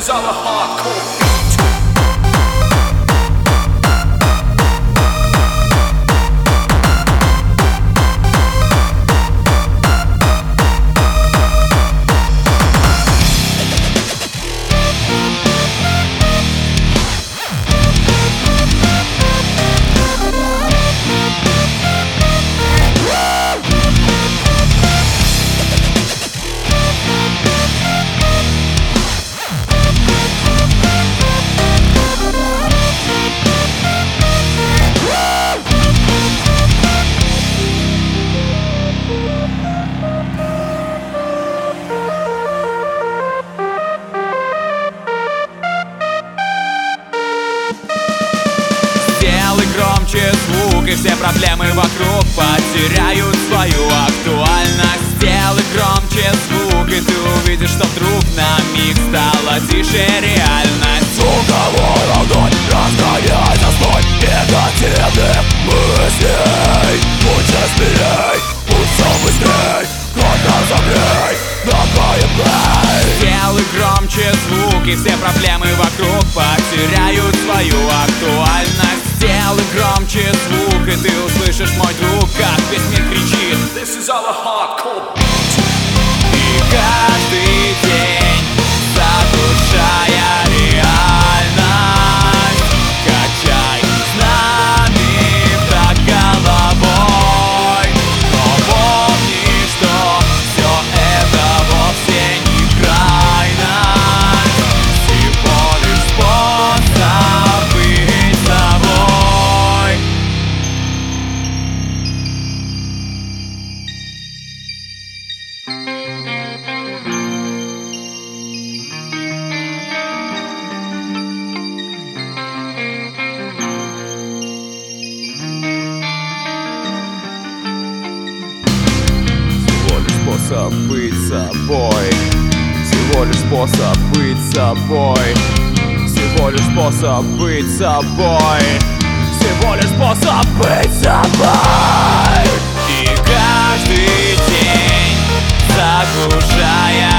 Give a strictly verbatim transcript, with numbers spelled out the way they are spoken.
is our hardcore. Громче звук, и все проблемы вокруг потеряют свою актуальность. Сделай громче звук, и ты увидишь, что вдруг на миг стала тише реальность. Звуковой огонь, разгоняй застой негативных мыслей. Лучше смелей, пусть все быстрей, громко разогрей, напоем плей. Сделай громче звук, и все проблемы вокруг потеряют свою актуальность. Сделай громче звук, и ты услышишь, мой друг, как весь мир кричит: This is our hardcore. И каждый день, заглушая реальность, качай с нами так головой. Но помни, что все это вовсе не крайность, всего лишь способ быть собой. Способ быть собой, всего лишь способ быть собой, всего лишь способ быть собой, всего лишь способ быть собой. И каждый день, заглушая